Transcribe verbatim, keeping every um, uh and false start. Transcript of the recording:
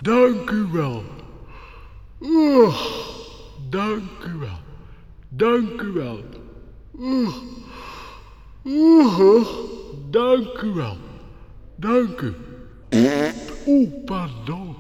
Dank u wel. Oeh, dank u wel. Dank u wel. Oeh, oeh, dank u wel. Dank u. Oeh, pardon.